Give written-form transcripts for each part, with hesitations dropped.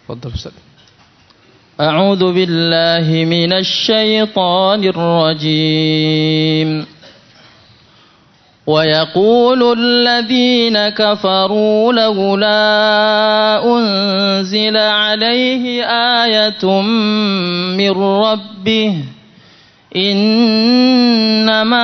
Fadhal Ustaz. A'udzu billahi minasy syaithanir rajim. Wa yaqulul ladzina kafaru laula unzila 'alaihi ayatun mir rabbih innama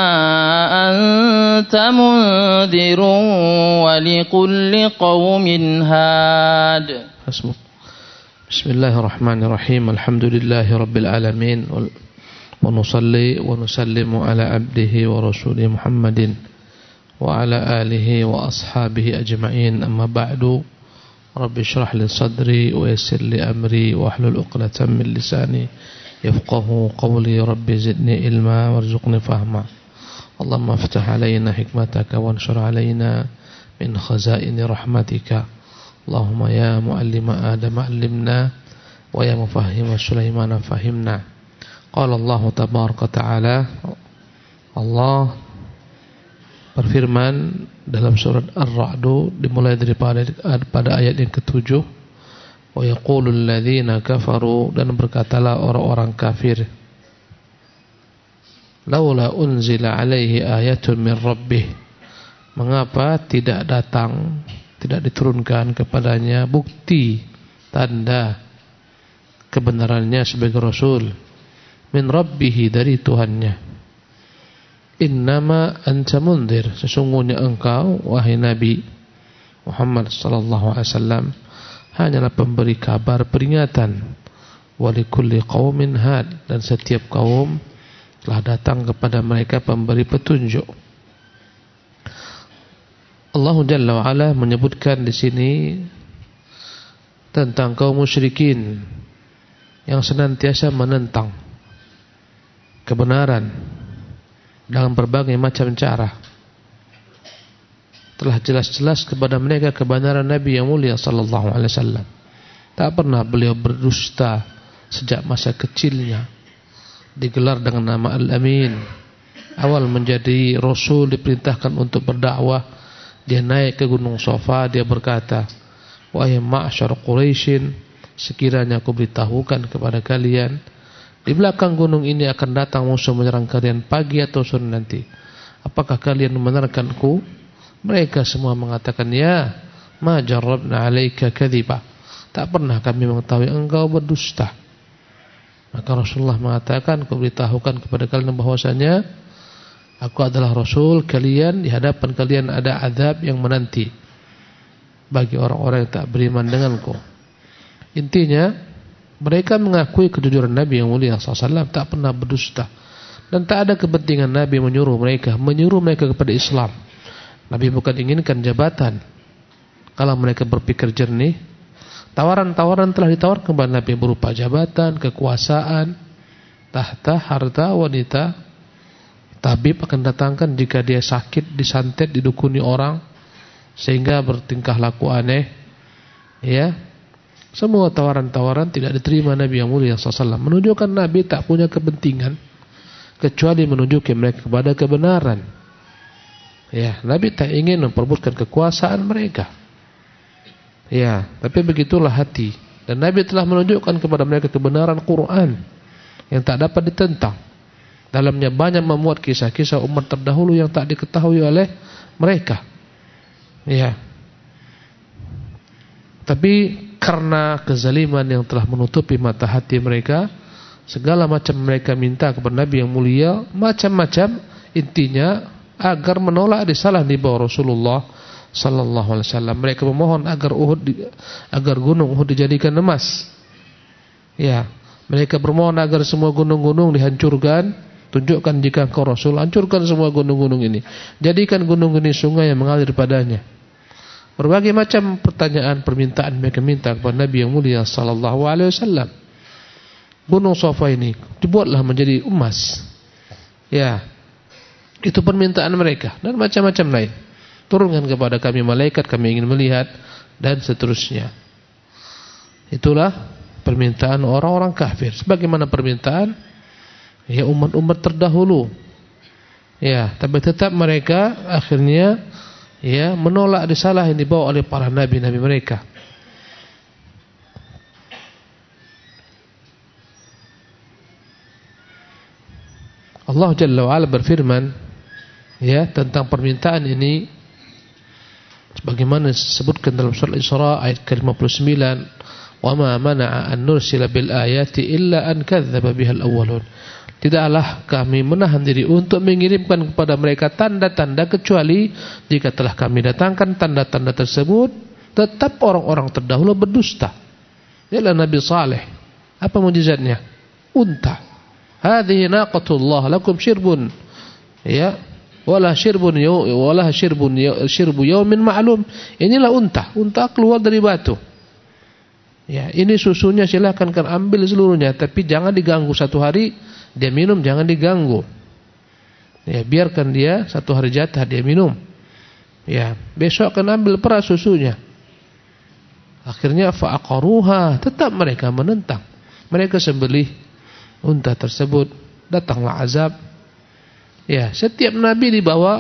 anta mundzirun wa likulli qaumin had. Bismillahirrahmanirrahim. Alhamdulillahi rabbil alamin. Wa nusalli wa nusallimu ala abdihi wa rasulih Muhammadin wa ala alihi wa ashabihi ajma'in. Amma ba'du. Rabbi shrah li sadri wa yassir li amri wa hlul 'uqdatam min lisani yafqahu qawli. Rabbi zidni ilma warzuqni fahma. Allahumma aftah alaina hikmataka wanshur alaina min khazaini rahmatika. Allahumma ya muallima Adam allimna wa ya mufahhima Sulaiman fahimna. Qala Allah tabaraka ta'ala, Allah berfirman dalam surat Ar-Ra'd dimulai daripada ayat yang ke-7. Wa yaqulul ladzina kafaru, dan berkatalah orang-orang kafir, laula unzila alaihi ayatun min rabbih, mengapa tidak diturunkan kepadanya bukti tanda kebenarannya sebagai rasul, min rabbih, dari Tuhannya. Innama anta mundzir, sesungguhnya engkau wahai Nabi Muhammad sallallahu alaihi wasallam hanyalah pemberi kabar peringatan. Walikulli qaumin had, dan setiap kaum telah datang kepada mereka pemberi petunjuk. Allah Jalla wa Ala menyebutkan di sini tentang kaum musyrikin yang senantiasa menentang kebenaran dalam berbagai macam cara. Telah jelas-jelas kepada mereka kebenaran Nabi yang mulia sallallahu alaihi wasallam. Tak pernah beliau berdusta sejak masa kecilnya. Digelar dengan nama Al-Amin. Awal menjadi rasul diperintahkan untuk berdakwah, dia naik ke Gunung Safa, dia berkata, wahai ma'syar Quraisyin, sekiranya aku beritahukan kepada kalian, di belakang gunung ini akan datang musuh menyerang kalian pagi atau sore nanti. Apakah kalian membenarkanku? Mereka semua mengatakan, ya, ma jarrabna 'alaika kadhiba. Tak pernah kami mengetahui engkau berdusta. Maka Rasulullah mengatakan, aku beritahukan kepada kalian bahwasanya aku adalah Rasul kalian, di hadapan kalian ada azab yang menanti bagi orang-orang yang tak beriman denganku. Intinya, mereka mengakui kejujuran Nabi yang mulia SAW, tak pernah berdusta. Dan tak ada kepentingan Nabi menyuruh mereka kepada Islam. Nabi bukan inginkan jabatan. Kalau mereka berpikir jernih, tawaran-tawaran telah ditawarkan kepada Nabi berupa jabatan, kekuasaan, tahta, harta, wanita. Tabib akan datangkan jika dia sakit, disantet, didukuni orang sehingga bertingkah laku aneh. Ya, semua tawaran-tawaran tidak diterima Nabi yang mulia SAW. Menunjukkan Nabi tak punya kepentingan kecuali menunjuki mereka kepada kebenaran. Ya, Nabi tak ingin memperebutkan kekuasaan mereka. Ya, tapi begitulah hati. Dan Nabi telah menunjukkan kepada mereka kebenaran Quran yang tak dapat ditentang. Dalamnya banyak memuat kisah-kisah umat terdahulu yang tak diketahui oleh mereka. Ya. Tapi karena kezaliman yang telah menutupi mata hati mereka, segala macam mereka minta kepada Nabi yang mulia, macam-macam, intinya agar menolak risalah di bawah Rasulullah sallallahu alaihi wasallam. Mereka memohon agar gunung Uhud dijadikan emas. Ya, mereka bermohon agar semua gunung-gunung dihancurkan. Tunjukkan jika engkau Rasul, hancurkan semua gunung-gunung ini. Jadikan gunung ini sungai yang mengalir padanya. Berbagai macam pertanyaan, permintaan mereka minta kepada Nabi yang mulia sallallahu alaihi wasallam. Gunung Safa ini dibuatlah menjadi emas. Ya. Itu permintaan mereka dan macam-macam lain. Turunkan kepada kami malaikat, kami ingin melihat, dan seterusnya. Itulah permintaan orang-orang kafir. Sebagaimana permintaan ya umat-umat terdahulu. Ya, tapi tetap mereka akhirnya ya menolak risalah yang dibawa oleh para nabi-nabi mereka. Allah Jalla wa Ala berfirman ya tentang permintaan ini sebagaimana disebutkan dalam surah Al-Isra ayat ke-59, "Wa ma mana'a an nursila bil ayati illa an kadzdzaba bihal awwalun." Tidaklah kami menahan diri untuk mengirimkan kepada mereka tanda-tanda kecuali jika telah kami datangkan tanda-tanda tersebut tetap orang-orang terdahulu berdusta. Ialah Nabi Saleh. Apa mukjizatnya? Unta. Hadhihi naqatullah lakum syirbun. Ya, wala syirbun syirbu yaumin ma'lum. Inilah unta. Unta keluar dari batu. Ya, ini susunya silakan kan ambil seluruhnya, tapi jangan diganggu satu hari. Dia minum jangan diganggu. Ya, biarkan dia satu hari jatah dia minum. Ya, besok akan ambil peras susunya. Akhirnya fa'aqaruha, tetap mereka menentang. Mereka sembelih unta tersebut, datanglah azab. Ya, setiap nabi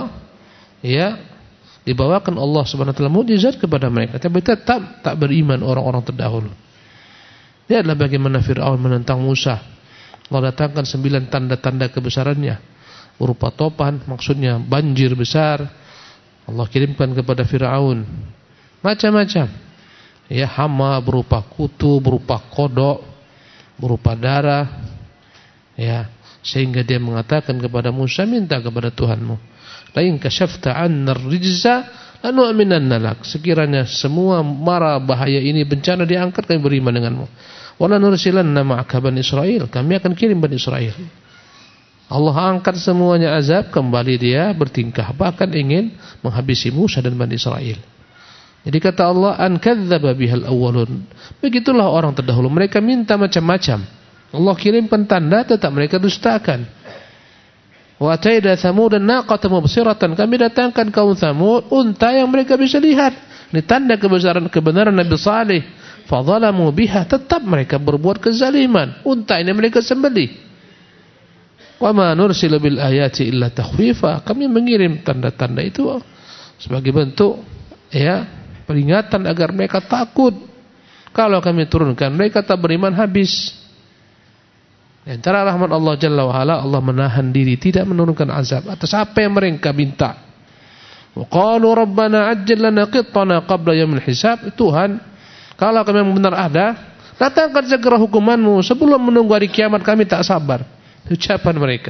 dibawakan Allah Subhanahu wa taala mukjizat kepada mereka, tapi tetap tak beriman orang-orang terdahulu. Dia adalah bagaimana Fir'aun menentang Musa. Allah datangkan 9 tanda-tanda kebesarannya berupa topan, maksudnya banjir besar. Allah kirimkan kepada Fir'aun macam-macam. Ya, hama berupa kutu, berupa kodok, berupa darah. Ya, sehingga dia mengatakan kepada Musa, minta kepada Tuhanmu, la in kashafta 'anna ar-rijza lanu'minanna lak. Sekiranya semua mara bahaya ini bencana diangkat, kami beriman denganmu. Wala nursilanna ma'aka Bani Israil, kami akan kirim Bani Israil. Allah angkat semuanya azab, kembali dia bertingkah bahkan ingin menghabisi Musa dan Bani Israil. Jadi kata Allah, an kadzdzaba bihal awwalun. Begitulah orang terdahulu, mereka minta macam-macam. Allah kirimkan tanda, tetap mereka dustakan. Wa ataida thamud naqatan mubsiratan, kami datangkan kaum Tsamud unta yang mereka bisa lihat. Ini tanda kebenaran Nabi Saleh. Fadzalamu biha, tetap mereka berbuat kezaliman. Unta ini mereka sembelih. Wa ma nursilu bil ayati illa takhwifa, kami mengirim tanda-tanda itu sebagai bentuk ya peringatan agar mereka takut. Kalau kami turunkan mereka tak beriman habis. Di antara rahmat Allah Jalla wa Ala, Allah menahan diri tidak menurunkan azab atas apa yang mereka minta. Wa qalu rabbana ajjil lana qittana qabla yaumil hisab. Tuhan, kalau kami benar ada, datangkan segera hukumanmu sebelum menunggu hari kiamat, kami tak sabar. Ucapan mereka.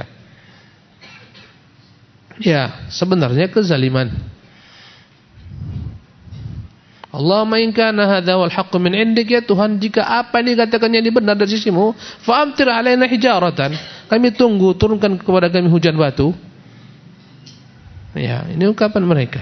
Ya, sebenarnya kezaliman. Allahumma in kana hadza wal haqqu min indik, ya Tuhan, jika apa ini katakannya ini benar dari sisimu, fa'amtir alaina hijaratan, kami tunggu turunkan kepada kami hujan batu. Ya, ini ungkapan mereka.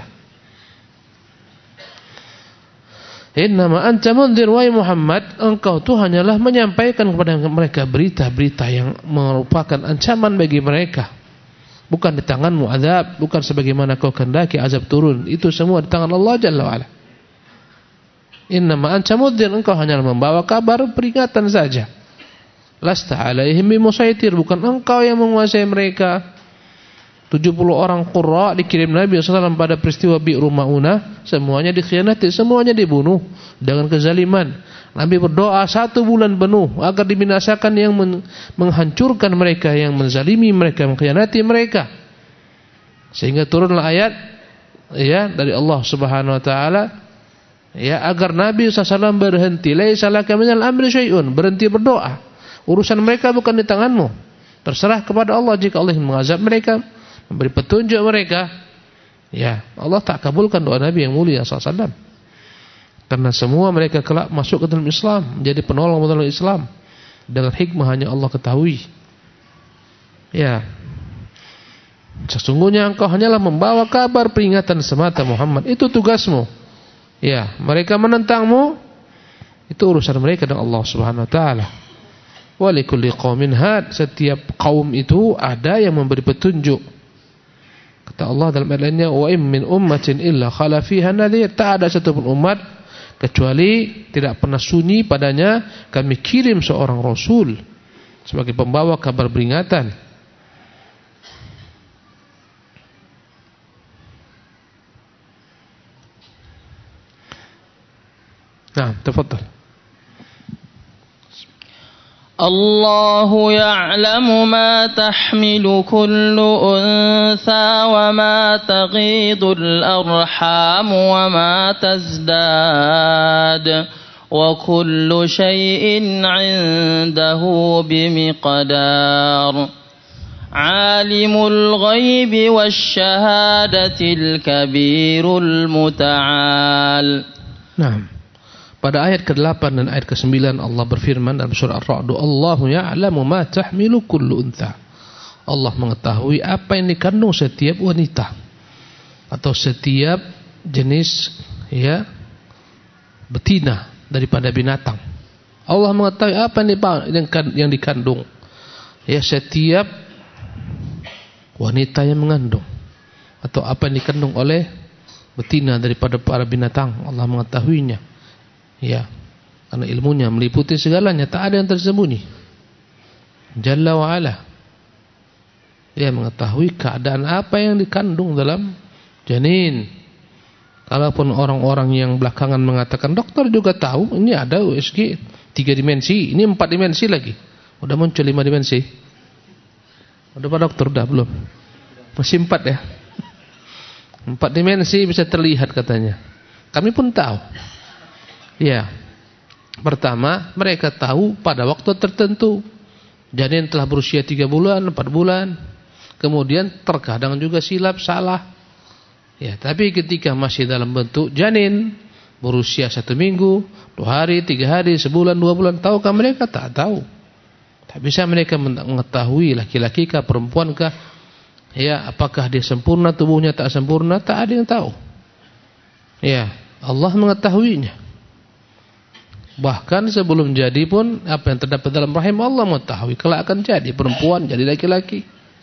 Innama anta mundhir wa Muhammad, engkau tuh hanyalah menyampaikan kepada mereka berita-berita yang merupakan ancaman bagi mereka. Bukan di tanganmu azab, bukan sebagaimana kau kehendaki azab turun. Itu semua di tangan Allah Jalla wa Ala. Innama anta mundhir, engkau hanyalah membawa kabar peringatan saja. Lasta alaihim bimusaitir, bukan engkau yang menguasai mereka. 70 orang qurra dikirim Nabi SAW pada peristiwa Bi'ru Ma'unah, semuanya dikhianati, semuanya dibunuh dengan kezaliman. Nabi berdoa 1 bulan penuh agar dibinasakan yang menghancurkan mereka, yang menzalimi mereka, mengkhianati mereka. Sehingga turunlah ayat ya dari Allah Subhanahu wa taala ya agar Nabi SAW berhenti. Laisa laka minal amri syai'un, berhenti berdoa. Urusan mereka bukan di tanganmu. Terserah kepada Allah, jika Allah ingin mengazab mereka, memberi petunjuk mereka, ya Allah tak kabulkan doa Nabi yang mulia SAW. Karena semua mereka kelak masuk ke dalam Islam, menjadi penolong Islam. Dengan hikmah hanya Allah ketahui. Ya, sesungguhnya engkau hanyalah membawa kabar peringatan semata Muhammad. Itu tugasmu. Ya, mereka menentangmu, itu urusan mereka dengan Allah Subhanahu wa taala. Wa likulli qaumin had, setiap kaum itu ada yang memberi petunjuk. Kata Allah dalam ayat lainnya, wa in min ummatin illa khala fiha nadhir, tak ada satupun umat kecuali tidak pernah sunyi padanya kami kirim seorang rasul sebagai pembawa kabar peringatan. Nah, tafadhal. الله يعلم ما تحمل كل أنثى وما تغيض الأرحام وما تزداد وكل شيء عنده بمقدار عالم الغيب والشهادة الكبير المتعال. Nah, pada ayat ke-8 dan ayat ke-9 Allah berfirman dalam surah Ar-Ra'd, Allahu ya'lamu ma tahmilu kullu untha. Allah mengetahui apa yang dikandung setiap wanita atau setiap jenis betina daripada binatang. Allah mengetahui apa yang dikandung setiap wanita yang mengandung atau apa yang dikandung oleh betina daripada para binatang. Allah mengetahuinya. Karena ilmunya meliputi segalanya, tak ada yang tersembunyi. Jalla wa ala. Dia mengetahui keadaan apa yang dikandung dalam janin. Kalaupun orang-orang yang belakangan mengatakan dokter juga tahu, ini ada USG 3 dimensi, ini 4 dimensi lagi. Udah muncul 5 dimensi. Udah Pak Dokter udah belum? Masih 4 ya. 4 dimensi bisa terlihat katanya. Kami pun tahu. Pertama, mereka tahu pada waktu tertentu janin telah berusia 3 bulan, 4 bulan. Kemudian terkadang juga silap, salah. Tapi ketika masih dalam bentuk janin berusia 1 minggu, 2 hari, 3 hari, sebulan, 2 bulan, tahukah mereka? Tak tahu. Tak bisa mereka mengetahui laki-laki kah, perempuan kah, apakah dia sempurna tubuhnya, tak sempurna, tak ada yang tahu. Allah mengetahuinya. Bahkan sebelum jadi pun apa yang terdapat dalam rahim Allah mengetahui kelak akan jadi perempuan, jadi laki-laki.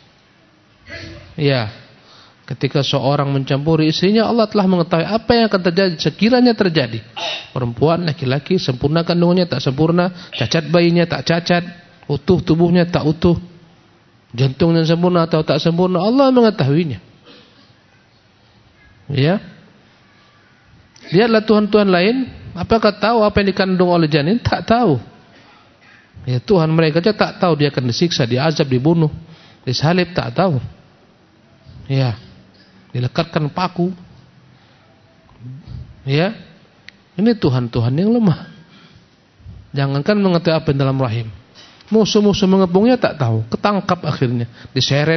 Ketika seorang mencampuri istrinya, Allah telah mengetahui apa yang akan terjadi sekiranya terjadi. Perempuan, laki-laki, sempurna kandungannya, tak sempurna, cacat bayinya, tak cacat, utuh tubuhnya, tak utuh, jantungnya sempurna atau tak sempurna, Allah mengetahuinya. Lihatlah Tuhan-Tuhan lain, apakah tahu apa yang dikandung oleh janin? Tak tahu. Tuhan mereka saja tak tahu dia akan disiksa, diazab, dibunuh, disalib, tak tahu. Dilekatkan paku. Ini Tuhan-Tuhan yang lemah. Jangankan mengetahui apa yang dalam rahim. Musuh-musuh mengepungnya tak tahu, ketangkap akhirnya, diseret.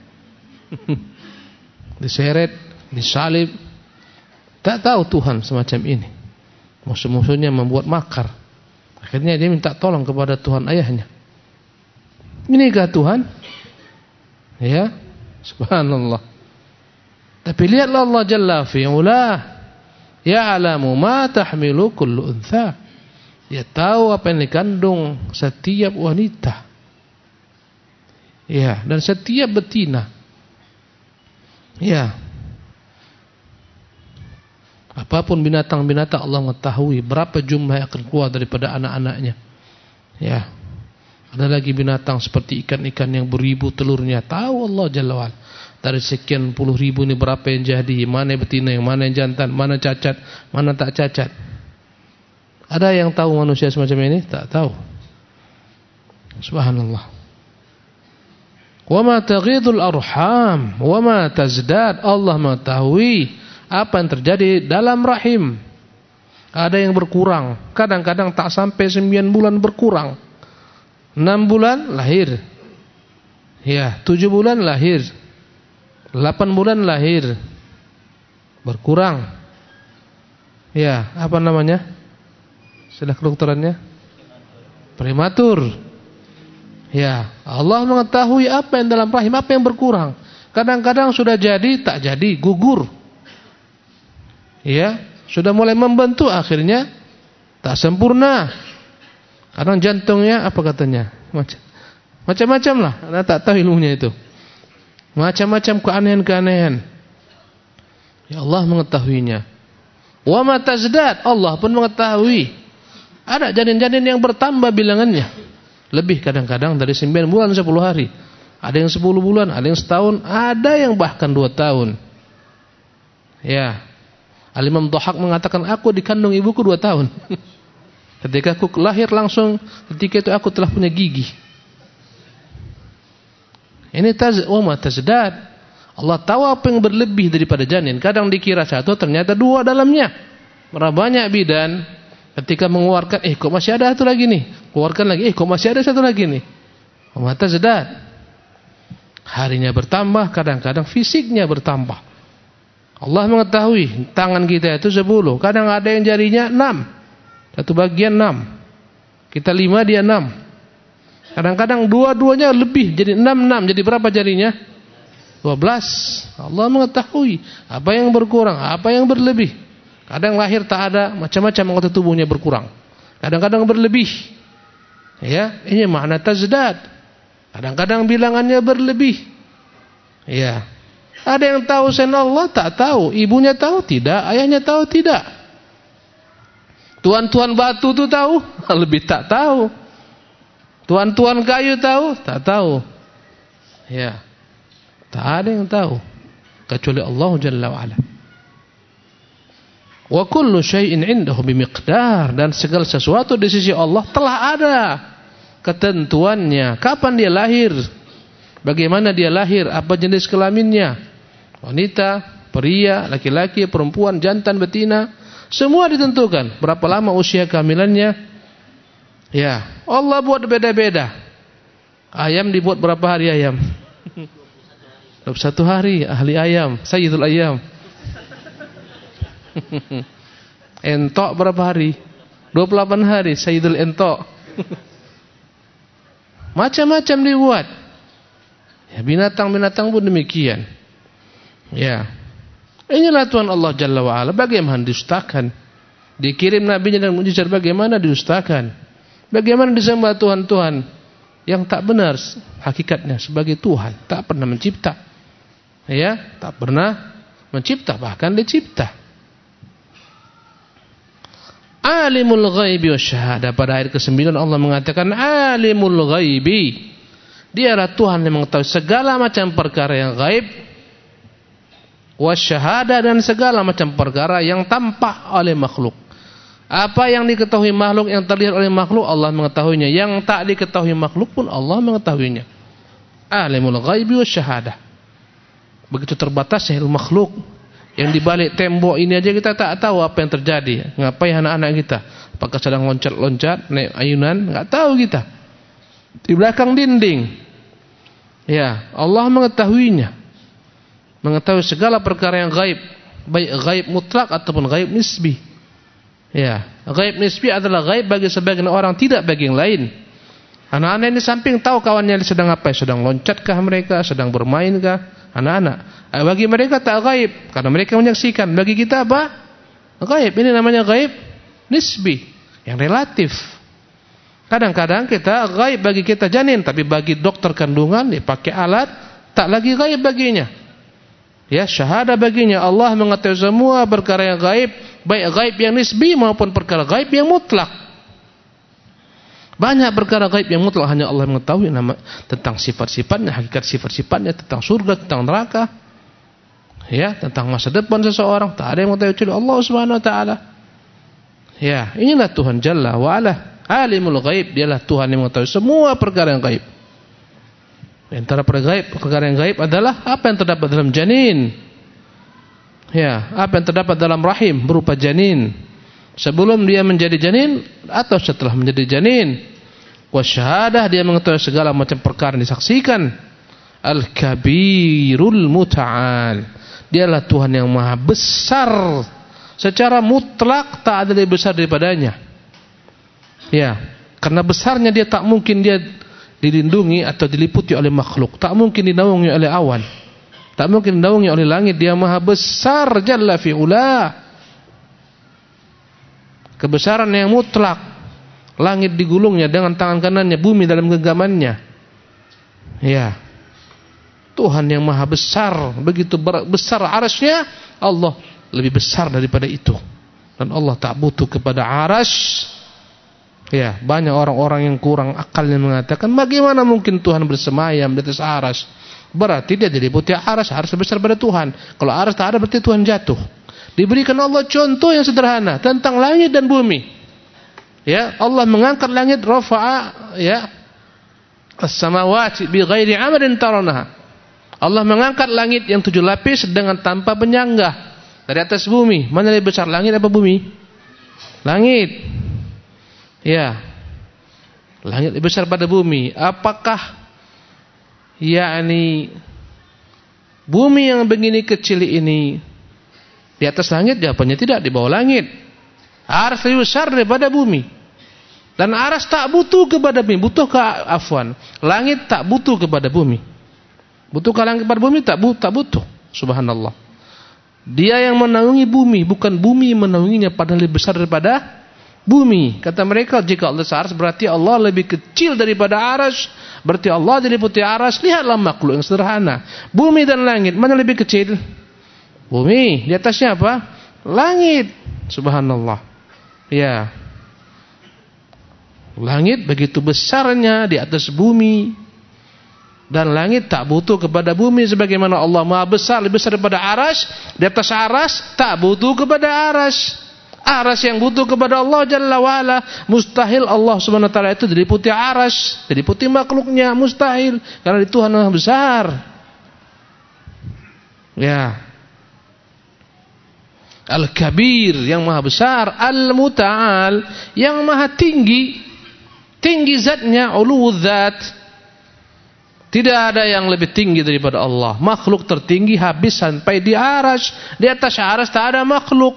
Diseret, disalib. Tak tahu Tuhan semacam ini. Musuh-musuhnya membuat makar. Akhirnya dia minta tolong kepada Tuhan ayahnya. Inikah Tuhan? Subhanallah. Tapi lihatlah Allah Jalla fi'ulah, ya'lamu ma tahmilu kullu untha. Dia tahu apa yang dikandung setiap wanita. Dan setiap betina. Apapun binatang-binatang Allah mengetahui berapa jumlah yang akan keluar daripada anak-anaknya. Ada lagi binatang seperti ikan-ikan yang beribu telurnya. Tahu Allah Jalla wa'ala. Dari sekian puluh ribu ini berapa yang jadi, mana yang betina, yang mana yang jantan, mana cacat, mana tak cacat. Ada yang tahu manusia semacam ini? Tak tahu. Subhanallah. Wa ma taghidul arham wa ma tazdad. Allah mengetahui apa yang terjadi dalam rahim. Ada yang berkurang, kadang-kadang tak sampai 9 bulan berkurang. 6 bulan lahir. 7 bulan lahir. 8 bulan lahir. Berkurang. Apa namanya? Istilah kedokterannya? Prematur. Allah mengetahui apa yang dalam rahim, apa yang berkurang. Kadang-kadang sudah jadi, tak jadi, gugur. Sudah mulai membentuk, akhirnya tak sempurna. Kadang jantungnya apa katanya? Macam-macam lah. Anda tak tahu ilmunya itu. Macam-macam keanehan-keanehan. Allah mengetahuinya. Wa ma tazdad, Allah pun mengetahui. Ada janin-janin yang bertambah bilangannya. Lebih kadang-kadang dari 9 bulan 10 hari. Ada yang 10 bulan, ada yang setahun, ada yang bahkan 2 tahun. Al-Imam Dhahak mengatakan, aku dikandung ibuku 2 tahun. Ketika aku lahir langsung, ketika itu aku telah punya gigi. Ini tazdad. Allah tahu apa yang berlebih daripada janin. Kadang dikira satu, ternyata dua dalamnya. Berapa banyak bidan ketika mengeluarkan, kok masih ada satu lagi nih. Keluarkan lagi, kok masih ada satu lagi nih. Tazdad. Harinya bertambah, kadang-kadang fisiknya bertambah. Allah mengetahui tangan kita itu 10. Kadang ada yang jarinya 6. Satu bagian 6. Kita 5, dia 6. Kadang-kadang dua-duanya lebih, jadi 6. Jadi berapa jarinya? 12. Allah mengetahui apa yang berkurang, apa yang berlebih. Kadang lahir tak ada, macam-macam anggota tubuhnya berkurang. Kadang-kadang berlebih. Ya, ini makna tazdad. Kadang-kadang bilangannya berlebih. Ya. Ada yang tahu selain Allah? Tak tahu. Ibunya tahu? Tidak. Ayahnya tahu? Tidak. Tuan-tuan batu itu tahu? Lebih tak tahu. Tuan-tuan kayu tahu? Tak tahu. Ya. Tak ada yang tahu kecuali Allah Jalla wa'ala. Wa kullu syai'in 'indahu bimiqdar, dan segala sesuatu di sisi Allah telah ada ketentuannya. Kapan dia lahir? Bagaimana dia lahir? Apa jenis kelaminnya? Wanita, pria, laki-laki, perempuan, jantan, betina. Semua ditentukan. Berapa lama usia kehamilannya? Ya, Allah buat beda-beda. Ayam dibuat berapa hari ayam? 21 hari, ahli ayam, sayyidul ayam. Entok berapa hari? 28 hari, sayyidul entok. Macam-macam dibuat. Ya, binatang-binatang pun demikian. Ya. Inilah Tuhan Allah Jalla wa'ala. Bagaimana didustakan? Dikirim nabinya dan mujizat, bagaimana didustakan? Bagaimana disembah Tuhan-Tuhan yang tak benar hakikatnya sebagai Tuhan, tak pernah mencipta. Ya, tak pernah mencipta, bahkan dicipta. Alimul ghaibi wasyahadah. Pada ayat ke-9 Allah mengatakan alimul ghaibi. Dialah Tuhan yang mengetahui segala macam perkara yang gaib, wasyahadah, dan segala macam perkara yang tampak oleh makhluk. Apa yang diketahui makhluk, yang terlihat oleh makhluk, Allah mengetahuinya. Yang tak diketahui makhluk pun Allah mengetahuinya. Alimul ghaibi wasyahadah. Begitu terbatasnya ilmu makhluk. Yang di balik tembok ini aja kita tak tahu apa yang terjadi. Ngapain anak-anak kita? Apakah sedang loncat-loncat, naik ayunan? Enggak tahu kita. Di belakang dinding. Ya, Allah mengetahuinya. Mengetahui segala perkara yang gaib, baik gaib mutlak ataupun gaib nisbi. Ya, gaib nisbi adalah gaib bagi sebagian orang, tidak bagi yang lain. Anak-anak ini samping tahu kawannya sedang apa, sedang loncatkah mereka, sedang bermainkah? Anak-anak. Bagi mereka tak gaib karena mereka menyaksikan. Bagi kita apa? Gaib. Ini namanya gaib nisbi, yang relatif. Kadang-kadang kita gaib bagi kita janin, tapi bagi dokter kandungan dipakai alat tak lagi gaib baginya. Ya, syahadah baginya. Allah mengetahui semua perkara yang gaib, baik gaib yang nisbi maupun perkara gaib yang mutlak. Banyak perkara gaib yang mutlak hanya Allah mengetahui, nama tentang sifat-sifatnya, hakikat sifat-sifatnya, tentang surga, tentang neraka. Ya, tentang masa depan seseorang, tak ada yang mengetahui kecuali Allah Subhanahu wa taala. Ya, inilah Tuhan Jalla wa ala. Alimul ghaib, dialah Tuhan yang mengetahui semua perkara yang gaib. Antara perkara yang gaib adalah apa yang terdapat dalam janin. Ya, apa yang terdapat dalam rahim berupa janin. Sebelum dia menjadi janin atau setelah menjadi janin. Wasyahadah, dia mengetahui segala macam perkara yang disaksikan. Al-Kabirul Muta'al. Dialah Tuhan yang maha besar. Secara mutlak tak ada lebih besar daripadanya. Ya, karena besarnya dia tak mungkin dia dilindungi atau diliputi oleh makhluk. Tak mungkin dinaungi oleh awan. Tak mungkin dinaungi oleh langit. Dia maha besar jalla fi'ula. Kebesaran yang mutlak. Langit digulungnya dengan tangan kanannya, bumi dalam genggamannya. Ya. Tuhan yang maha besar. Begitu besar arasnya, Allah lebih besar daripada itu. Dan Allah tak butuh kepada aras. Ya, banyak orang-orang yang kurang akalnya mengatakan, bagaimana mungkin Tuhan bersemayam di atas aras? Berarti dia diliputi aras besar pada Tuhan. Kalau aras tak ada, berarti Tuhan jatuh. Diberikan Allah contoh yang sederhana tentang langit dan bumi. Ya, Allah mengangkat langit, rafa'a ya as-samawati bighairi 'amadin tarawnaha. Allah mengangkat langit yang 7 lapis dengan tanpa penyangga dari atas bumi. Mana lebih besar, langit apa bumi? Langit. Ya. Langit lebih besar pada bumi. Apakah yakni bumi yang begini kecil ini di atas langit? Jawabannya tidak, di bawah langit. Aras lebih besar daripada bumi. Dan aras tak butuh kepada bumi, butuh ke afwan. Langit tak butuh kepada bumi. Butuhkah langit kepada bumi? Tak butuh. Subhanallah. Dia yang menaungi bumi, bukan bumi menaunginya, padahal lebih besar daripada bumi. Kata mereka, jika Allah searas berarti Allah lebih kecil daripada aras, berarti Allah diliputi aras. Lihatlah makhluk yang sederhana. Bumi dan langit, mana lebih kecil? Bumi. Di atasnya apa? Langit. Subhanallah. Ya. Langit begitu besarnya di atas bumi. Dan langit tak butuh kepada bumi, sebagaimana Allah Maha besar, lebih besar daripada aras. Di atas aras tak butuh kepada aras. Aras yang butuh kepada Allah Jalla wa'ala. Mustahil Allah Subhanahu wa ta'ala itu diliputi aras, diliputi makhluknya, mustahil, karena di Tuhan Maha besar. Ya. Al-Kabir yang Maha besar, Al-Muta'al yang Maha tinggi. Tinggi zatnya, uluwul zat. Tidak ada yang lebih tinggi daripada Allah. Makhluk tertinggi habis sampai di aras. Di atas aras tak ada makhluk.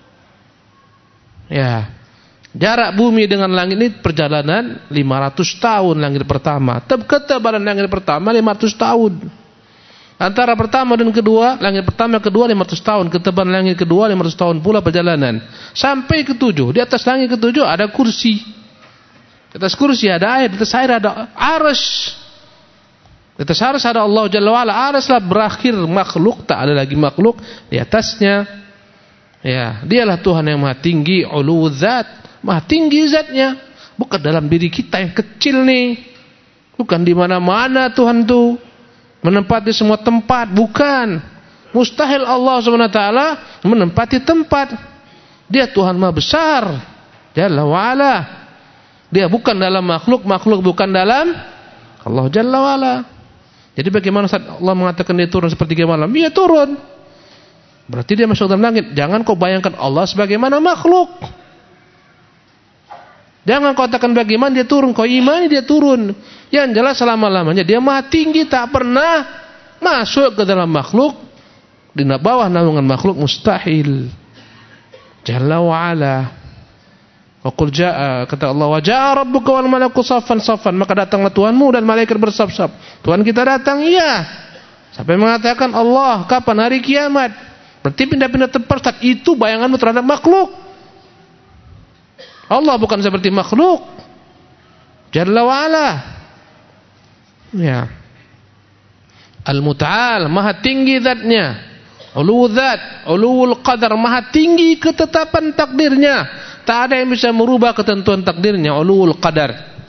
Ya. Jarak bumi dengan langit ini perjalanan 500 tahun langit pertama. Ketebalan langit pertama 500 tahun. Antara pertama dan kedua, langit pertama kedua 500 tahun. Ketebalan langit kedua 500 tahun pula perjalanan. Sampai ke 7. Di atas langit ke 7 ada kursi. Di atas kursi ada air. Di atas air ada aras. Di atas aras ada Allah Jalla wa'ala. Araslah berakhir makhluk, tak ada lagi makhluk di atasnya. Ya, dialah Tuhan yang Maha tinggi, uluwul zat, Maha tinggi zatnya. Bukan dalam diri kita yang kecil nih. Bukan di mana-mana Tuhan tuh menempati semua tempat, bukan. Mustahil Allah SWT menempati tempat. Dia Tuhan Maha besar, Jalla wa'ala. Dia bukan dalam makhluk, makhluk bukan dalam Allah Jalla wa'ala. Jadi bagaimana saat Allah mengatakan dia turun sepertiga malam? Dia turun. Berarti dia masuk dalam langit. Jangan kau bayangkan Allah sebagaimana makhluk. Jangan kau katakan bagaimana dia turun. Kau imani dia turun. Yang jelas selama-lamanya dia Maha tinggi, tak pernah masuk ke dalam makhluk. Di bawah naungan makhluk mustahil. Jalla wa'ala. Waqul jaa, kata Allah, wa jaa rabbuka wal malaku saffan saffan, maka datanglah Tuhanmu dan malaikat bersaf-saf. Tuhan kita datang, iya. Sampai mengatakan Allah, kapan hari kiamat? Berarti pindah-pindah tempat, saat itu bayanganmu terhadap makhluk. Allah bukan seperti makhluk. Jalla wa'ala. Ya. Al-Muta'al, Maha tinggi zatnya. Uluwul zat, uluwul qadar, Maha tinggi ketetapan takdirnya. Tak ada yang bisa merubah ketentuan takdirnya. Uluwul qadar.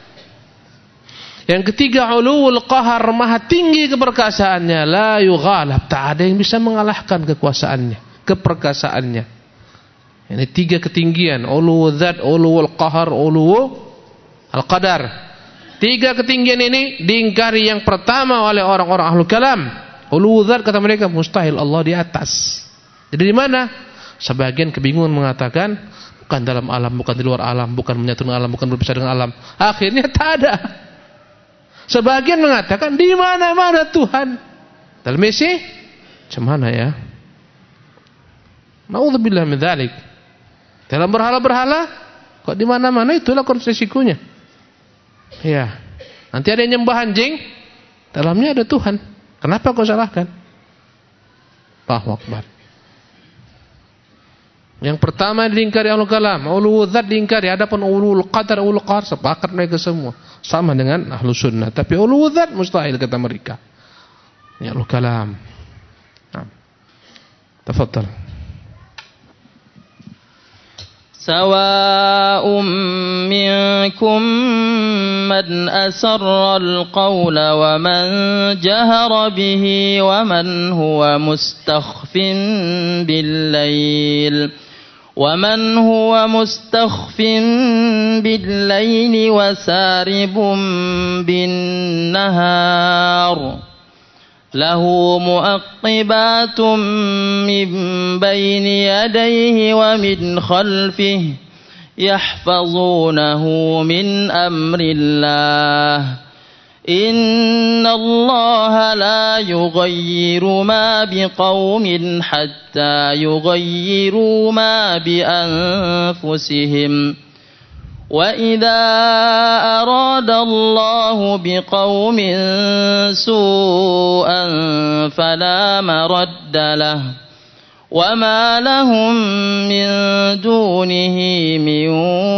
Yang ketiga, uluwul qahar, Maha tinggi keperkasaannya. La yughalab, tak ada yang bisa mengalahkan kekuasaannya, keperkasaannya. Ini 3 ketinggian. Uluwul zat, uluwul qahar, uluwul al-qadar. 3 ketinggian ini diingkari yang pertama oleh orang-orang ahlul kalam. Uluwul zat, kata mereka, mustahil Allah di atas. Jadi di mana? Sebagian kebingungan mengatakan bukan dalam alam, bukan di luar alam, bukan menyatu dengan alam, bukan berpisah dengan alam. Akhirnya tak ada. Sebagian mengatakan di mana-mana Tuhan. Dalam isi macam mana ya? Nauzubillah min dzalik. Dalam berhala-berhala kok di mana-mana, itulah resikonya. Ya. Nanti ada yang nyembah anjing, dalamnya ada Tuhan. Kenapa kau salahkan? Allahu Akbar. Yang pertama diingkari ahlul kalam, uluwul zat diingkari, adapun uluwul qadar, uluwul qahar sepakat mereka semua sama dengan ahlus sunnah, tapi uluwul zat mustahil kata mereka. Ya ahlul kalam. Nah. Tafadhal. Sawa'un minkum man asarra al-qawla wa man jahara bihi wa man huwa mustakhfin bil-lail ومن هو مستخف بالليل وسارب بالنهار له مؤقبات من بين يديه ومن خلفه يحفظونه من أمر الله إن الله لا يغير ما بقوم حتى يغيروا ما بأنفسهم وإذا أراد الله بقوم سوءا فلا مرد له وما لهم من دونه من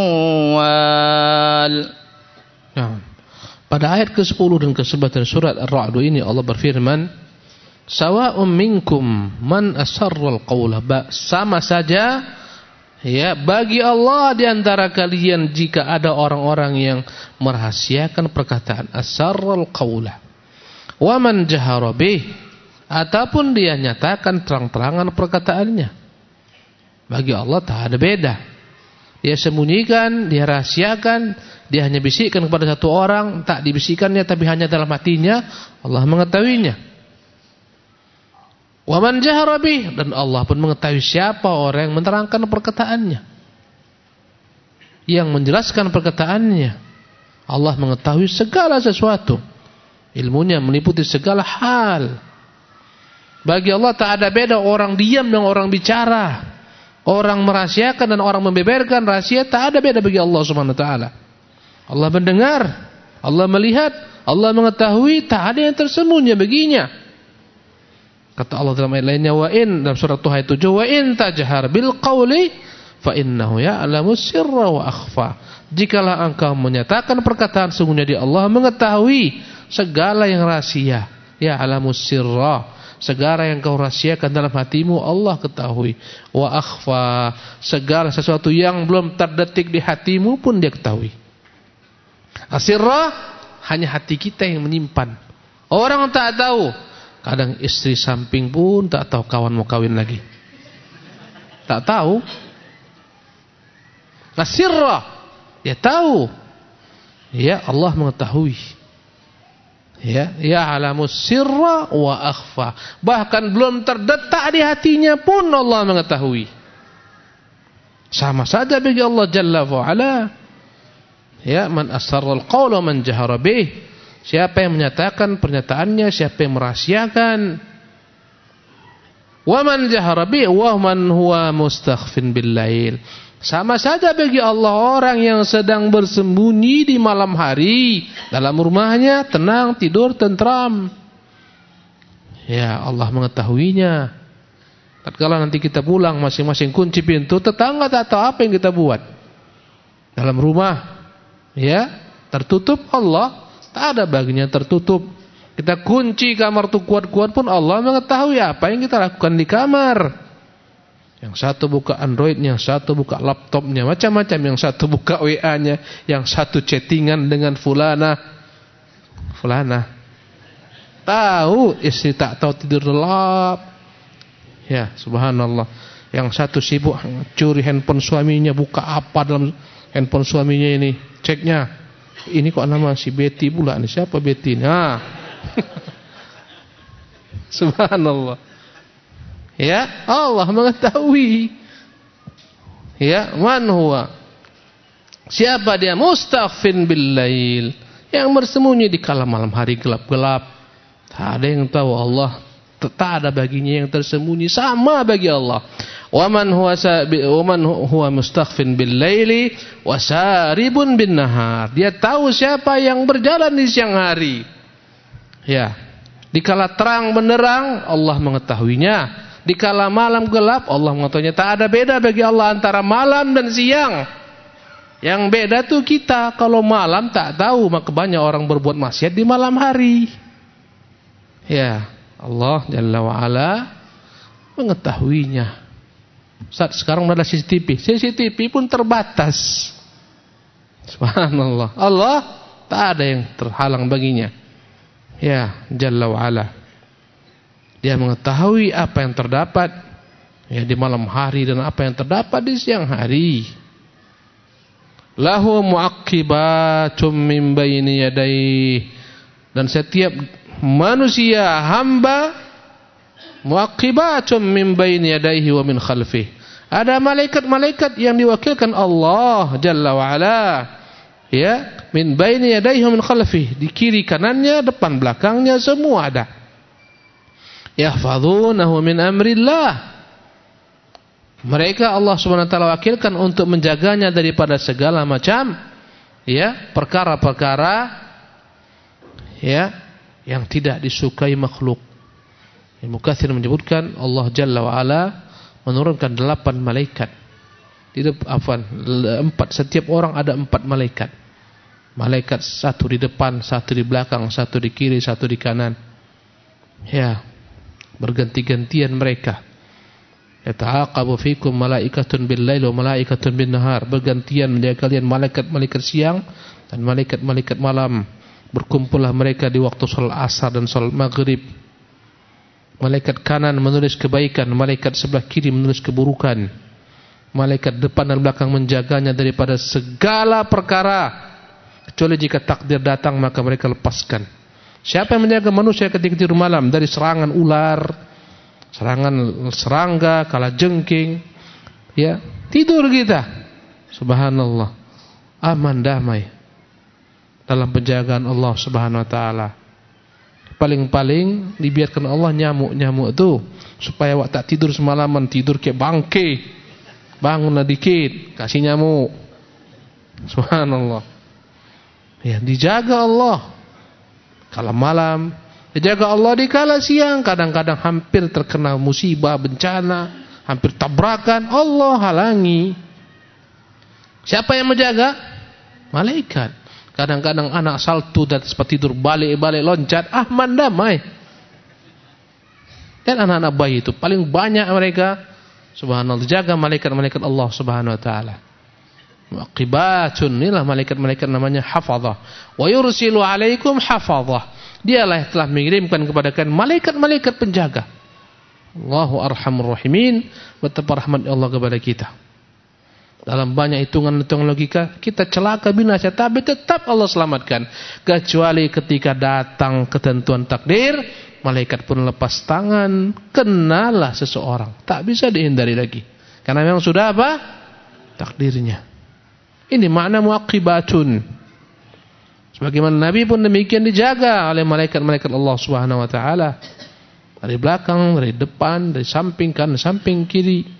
وال. Pada ayat ke-10 dan ke-11 dari surat Ar-Ra'd ini Allah berfirman, sawa'um minkum man asarral qawla, sama saja ya bagi Allah di antara kalian jika ada orang-orang yang merahasiakan perkataan, asarral qawla, wa man jahara bih, ataupun dia nyatakan terang-terangan perkataannya. Bagi Allah tak ada beda. Dia sembunyikan, dia rahasiakan, dia hanya bisikkan kepada satu orang, tak dibisikannya tapi hanya dalam hatinya, Allah mengetahuinya. Wa man jahara bih, dan Allah pun mengetahui siapa orang yang menerangkan perkataannya, yang menjelaskan perkataannya. Allah mengetahui segala sesuatu, ilmunya meliputi segala hal. Bagi Allah tak ada beda orang diam dan orang bicara, orang merahasiakan dan orang membeberkan rahasia, tak ada beda bagi Allah Subhanahu wa taala. Allah mendengar, Allah melihat, Allah mengetahui, tak ada yang tersembunyi baginya. Kata Allah dalam ayat lainnya, wa in, dalam surat Tuhan 7, wa in tajhar bil qawli fa innahu ya'lamu sirra wa akhfa. Jikalau engkau menyatakan perkataan, sungguhnya dia Allah mengetahui segala yang rahasia. Ya'lamu sirra, segala yang kau rahasiakan dalam hatimu Allah ketahui. Wa akhfa, segala sesuatu yang belum terdetik di hatimu pun dia ketahui. Asirra, hanya hati kita yang menyimpan. Orang tak tahu. Kadang istri samping pun tak tahu kawan mau kawin lagi. Tak tahu. Asirra, dia tahu. Ya, Allah mengetahui. Ya, ya'lamu sirra wa akhfa. Bahkan belum terdetak di hatinya pun Allah mengetahui. Sama saja bagi Allah Jalla wa Ala. Ya, man asarral qawla man jahara bih. Siapa yang menyatakan pernyataannya, siapa yang merahasiakan. Wa man jahara bih wa man huwa mustakhfin bil lail. Sama saja bagi Allah orang yang sedang bersembunyi di malam hari dalam rumahnya, tenang, tidur, tentram. Ya, Allah mengetahuinya. Tatkala nanti kita pulang masing-masing kunci pintu, tetangga tak tahu apa yang kita buat. Dalam rumah ya, tertutup, Allah tak ada baginya tertutup. Kita kunci kamar tu kuat-kuat pun Allah mengetahui apa yang kita lakukan di kamar. Yang satu buka Android, yang satu buka laptopnya, macam-macam. Yang satu buka WA-nya, yang satu chattingan dengan fulana. Tahu, istri tak tahu tidur lelap. Ya, subhanallah. Yang satu sibuk curi handphone suaminya, buka apa dalam handphone suaminya ini, ceknya. Ini kok nama si Betty pula, ini siapa Betty? Nah. Subhanallah. Ya, Allah mengetahui. Ya, man huwa, siapa dia? Mustakhfin bil lail, yang bersembunyi di kala malam hari gelap-gelap. Tak ada yang tahu Allah, tak ada baginya yang tersembunyi, sama bagi Allah. Wa man huwa mustakhfin bil laili wa saribun bin nahar. Dia tahu siapa yang berjalan di siang hari. Ya, di kala terang benderang Allah mengetahuinya. Di kala malam gelap Allah mengetahuinya. Tak ada beda bagi Allah antara malam dan siang. Yang beda tuh kita, kalau malam tak tahu, maka banyak orang berbuat maksiat di malam hari. Ya, Allah Jalla wa Ala mengetahuinya. Saat sekarang ada CCTV pun terbatas. Subhanallah. Allah tak ada yang terhalang baginya. Ya, Jalla wa Ala. Dia mengetahui apa yang terdapat Ya, di malam hari dan apa yang terdapat di siang hari. Lahu mu'aqqibatum min baini yadayhi, dan setiap manusia hamba mu'aqqibatum min baini yadayhi wa min khalfihi. Ada malaikat-malaikat yang diwakilkan Allah Jalla wa Ala, ya, min baini yadayhi wa min khalfihi, di kiri kanannya, depan belakangnya, semua ada. Yahfazunahu min amrillah. Mereka Allah Subhanahu wa taala wakilkan untuk menjaganya daripada segala macam, ya, perkara-perkara, ya, yang tidak disukai makhluk. Ibnu Katsir menyebutkan Allah Jalla wa Ala menurunkan 8 malaikat. Setiap orang ada 4 malaikat. Malaikat satu di depan, satu di belakang, satu di kiri, satu di kanan. Ya, berganti-gantian mereka. Yata'aqabu fikum malaikatun bil-lail wa malaikatun bin-nahar. Bergantian menjaga kalian malaikat-malaikat siang dan malaikat-malaikat malam. Berkumpullah mereka di waktu salat asar dan salat maghrib. Malaikat kanan menulis kebaikan, malaikat sebelah kiri menulis keburukan. Malaikat depan dan belakang menjaganya daripada segala perkara, kecuali jika takdir datang maka mereka lepaskan. Siapa yang menjaga manusia ketika tidur malam dari serangan ular, serangan serangga, kalajengking, ya, tidur kita, subhanallah, aman damai dalam penjagaan Allah Subhanahu wa taala. Paling-paling dibiarkan Allah nyamuk-nyamuk itu supaya waktu tak tidur semalaman, tidur kayak bangke, bangunlah dikit, kasih nyamuk, subhanallah. Ya, dijaga Allah kala malam, dijaga Allah di kala siang. Kadang-kadang hampir terkena musibah, bencana, hampir tabrakan, Allah halangi. Siapa yang menjaga? Malaikat. Kadang-kadang anak saltu dan sempat tidur balik-balik loncat, aman damai. Dan anak-anak bayi itu paling banyak mereka, subhanallah, dijaga malaikat-malaikat Allah Subhanahu wa taala. Mu'aqibatun, inilah malaikat-malaikat namanya hafazah. Wa yursilu alaikum hafazah. Dialah yang telah mengirimkan kepada kalian malaikat-malaikat penjaga. Allahu arhamur rahimin. Betapa rahmat Allah kepada kita. Dalam banyak hitungan-hitungan logika kita celaka binasa, tapi tetap Allah selamatkan. Kecuali ketika datang ketentuan takdir, malaikat pun lepas tangan, kenalah seseorang, tak bisa dihindari lagi. Karena memang sudah apa? Takdirnya. Ini makna mu'aqibatun. Sebagaimana Nabi pun demikian dijaga oleh malaikat-malaikat Allah Subhanahu wa taala. Dari belakang, dari depan, dari samping kanan, samping kiri.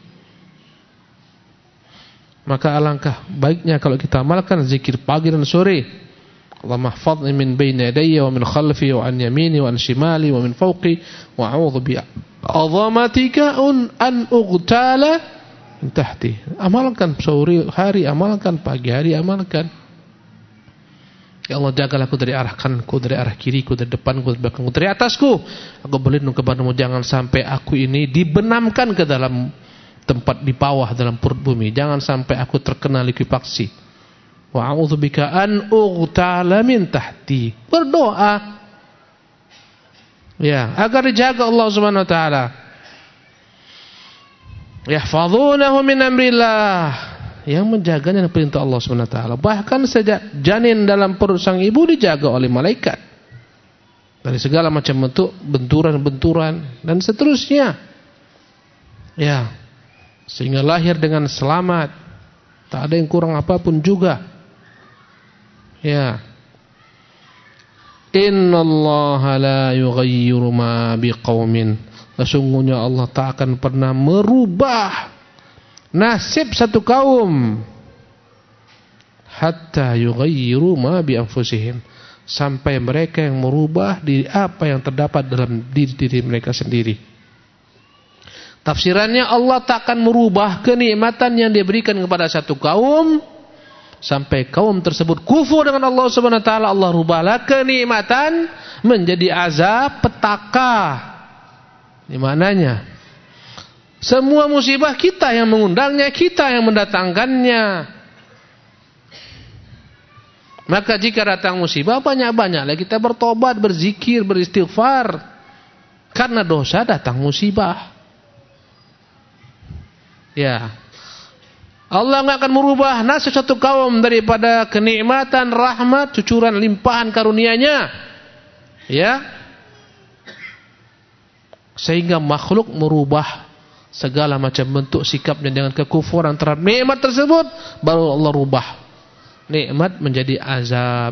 Maka alangkah baiknya kalau kita amalkan zikir pagi dan sore. Allahumma hafadhni min bayni yadayya wa min khalfi wa an yamini wa an shimali wa min fawqi wa a'udzu bi 'azamatika an ughtala min tahti. Amalkan sore hari, amalkan pagi hari, amalkan. Ya Allah, jagalah aku dari arah kananku, dari arah kiriku, dari depanku, dari belakangku, dari atasku. Aku berlindung kepadamu, jangan sampai aku ini dibenamkan ke dalam tempat di bawah dalam perut bumi. Jangan sampai aku terkena likuifaksi. Wa a'udzubika an ughtala min tahti. Berdoa, ya, agar dijaga Allah Subhanahu wa taala. Yahfazunahu min amrillah. Yang menjaganya adalah perintah Allah Subhanahu wa taala. Bahkan sejak janin dalam perut sang ibu dijaga oleh malaikat dari segala macam bentuk benturan-benturan dan seterusnya. Ya, sehingga lahir dengan selamat, tak ada yang kurang apapun juga. Ya. Innallaha la yughayyiru ma biqaumin. Sesungguhnya Allah tak akan pernah merubah nasib satu kaum hatta yughayyiru ma bi anfusihim, sampai mereka yang merubah diri apa yang terdapat dalam diri mereka sendiri. Tafsirannya, Allah tak akan merubah kenikmatan yang diberikan kepada satu kaum sampai kaum tersebut kufur dengan Allah Subhanahu wa taala. Allah rubahlah kenikmatan menjadi azab petaka. Di mananya? Semua musibah kita yang mengundangnya, kita yang mendatangkannya. Maka jika datang musibah, banyak-banyaklah kita bertobat, berzikir, beristighfar. Karena dosa datang musibah. Ya. Allah enggak akan merubah nasib satu kaum daripada kenikmatan, rahmat, cucuran limpahan karunia-Nya. Ya. Sehingga makhluk merubah segala macam bentuk sikapnya dengan kekufuran terhadap nikmat tersebut, baru Allah rubah nikmat menjadi azab.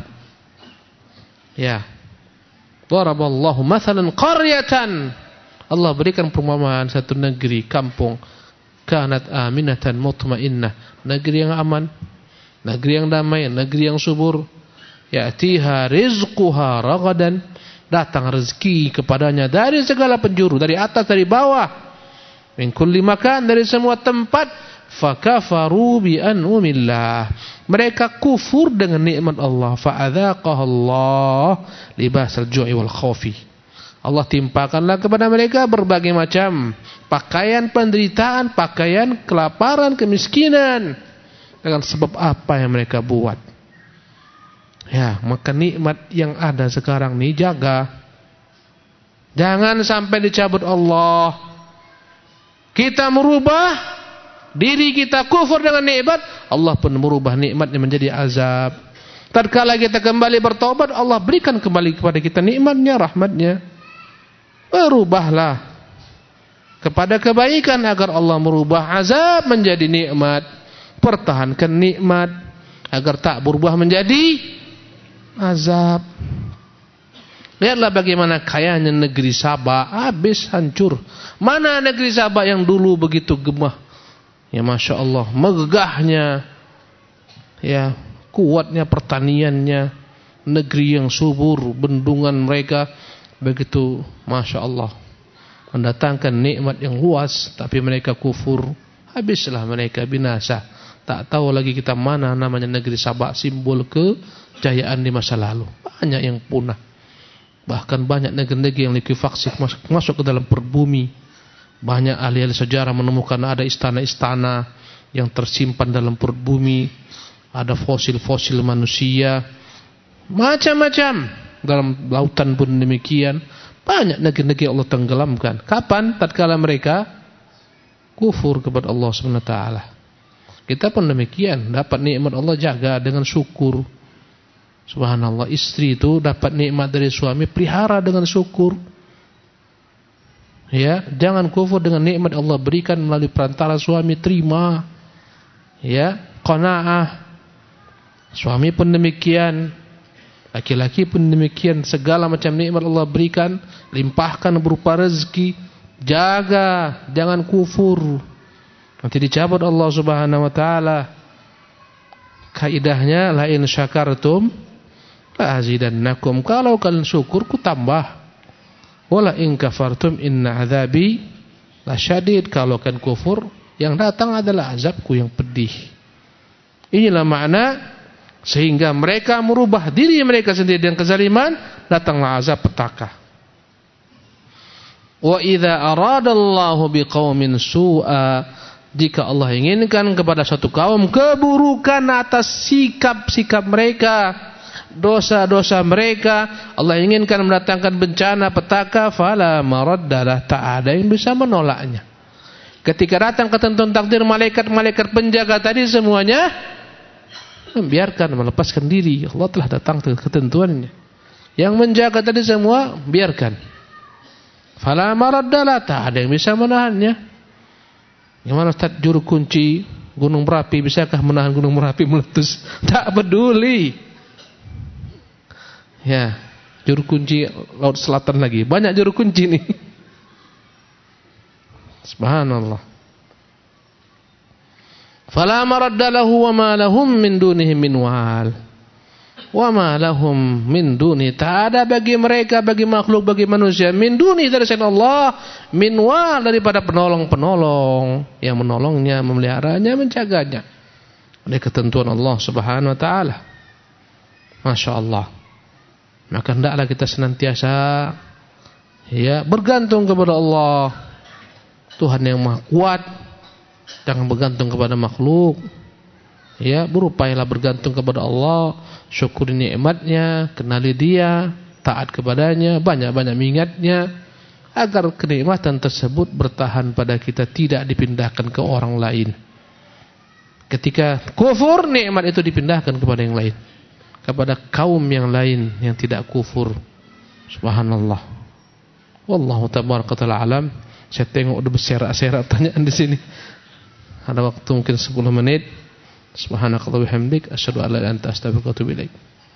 Ya. Daraballahu mathalan qaryatan. Allah berikan perumpamaan satu negeri, kampung, kanat aminatan mutmainnah, negeri yang aman, negeri yang damai, negeri yang subur. Ya'tiha rizquha ragadan, datang rezeki kepadanya dari segala penjuru, dari atas, dari bawah. Min kulli makan, dari semua tempat. Fakafaru bi an'umillah, mereka kufur dengan nikmat Allah. Fa'adzaqahallah libasal ju'i wal khaufi, Allah timpakanlah kepada mereka berbagai macam pakaian penderitaan, pakaian kelaparan, kemiskinan, dengan sebab apa yang mereka buat. Ya, maka nikmat yang ada sekarang ini jaga, jangan sampai dicabut Allah. Kita merubah diri kita kufur dengan nikmat, Allah pun merubah nikmatnya menjadi azab. Tatkala kita kembali bertobat, Allah berikan kembali kepada kita nikmatnya, rahmatnya. Berubahlah kepada kebaikan agar Allah merubah azab menjadi nikmat. Pertahankan nikmat agar tak berubah menjadi azab. Lihatlah bagaimana kayanya negeri Sabah, habis hancur. Mana negeri Sabah yang dulu begitu gemah, ya Masya Allah, megahnya, ya kuatnya pertaniannya, negeri yang subur, bendungan mereka begitu Masya Allah, mendatangkan nikmat yang luas, tapi mereka kufur, habislah mereka, binasa. Tak tahu lagi kita mana namanya negeri Sabah, simbol kejayaan di masa lalu. Banyak yang punah. Bahkan banyak negeri-negeri yang likuifaksi masuk ke dalam perut bumi. Banyak ahli-ahli sejarah menemukan ada istana-istana yang tersimpan dalam perut bumi, ada fosil-fosil manusia, macam-macam. Dalam lautan pun demikian. Banyak negeri-negeri Allah tenggelamkan. Kapan? Tatkala mereka kufur kepada Allah SWT. Kita pun demikian, dapat nikmat Allah jaga dengan syukur. Subhanallah, istri itu dapat nikmat dari suami, pelihara dengan syukur. Ya, jangan kufur dengan nikmat Allah berikan melalui perantara suami, terima. Ya, qanaah. Suami pun demikian, laki-laki pun demikian, segala macam nikmat Allah berikan, limpahkan berupa rezeki, jaga, jangan kufur. Nanti dicabut Allah Subhanahu wa taala. Kaidahnya la in syakartum la azidannakum, kalau kalian syukur ku tambah. Wala in kafartum inna azabi lasyadid, kalau kalian kufur yang datang adalah azabku yang pedih. Inilah makna, sehingga mereka merubah diri mereka sendiri dengan kezaliman, datanglah azab petaka. Wa idza aradallahu biqaumin su'a, jika Allah inginkan kepada suatu kaum keburukan atas sikap-sikap mereka, dosa-dosa mereka, Allah inginkan mendatangkan bencana, petaka, fala maraddalah, tak ada yang bisa menolaknya. Ketika datang ketentuan takdir, malaikat-malaikat penjaga tadi semuanya biarkan, melepaskan diri. Allah telah datang ke ketentuannya. Yang menjaga tadi semua biarkan. Fala maraddalah, tak ada yang bisa menahannya. Gimana Ustaz, juru kunci gunung Merapi, bisakah menahan gunung Merapi meletus? Tak peduli. Ya, juru kunci laut selatan lagi. Banyak juru kunci nih. Subhanallah. Fala maradda lahu wa ma lahum min dunihi min wal. Wa ma lahum min duni, tak ada bagi mereka, bagi makhluk, bagi manusia, min duni dari selain Allah, min wal, daripada penolong-penolong yang menolongnya, memeliharanya, menjaganya. Oleh ketentuan Allah Subhanahu wa taala. Masya Allah. Maka hendaklah kita senantiasa bergantung kepada Allah, Tuhan yang Maha Kuat. Jangan bergantung kepada makhluk. Berupayalah bergantung kepada Allah, syukuri nikmatnya, kenali Dia, taat kepadanya, banyak-banyak mengingatnya, agar kenikmatan tersebut bertahan pada kita, tidak dipindahkan ke orang lain. Ketika kufur, nikmat itu dipindahkan kepada yang lain, kepada kaum yang lain yang tidak kufur. Subhanallah. Wallahu tabaraka ta'ala alam. Saya tengok udah berserak-serak tanyaan di sini. Ada waktu mungkin 10 menit. Subhanakallah bihamdik, asyhadu an la ilaha illa anta, astaghfiruka wa atubu ilaik.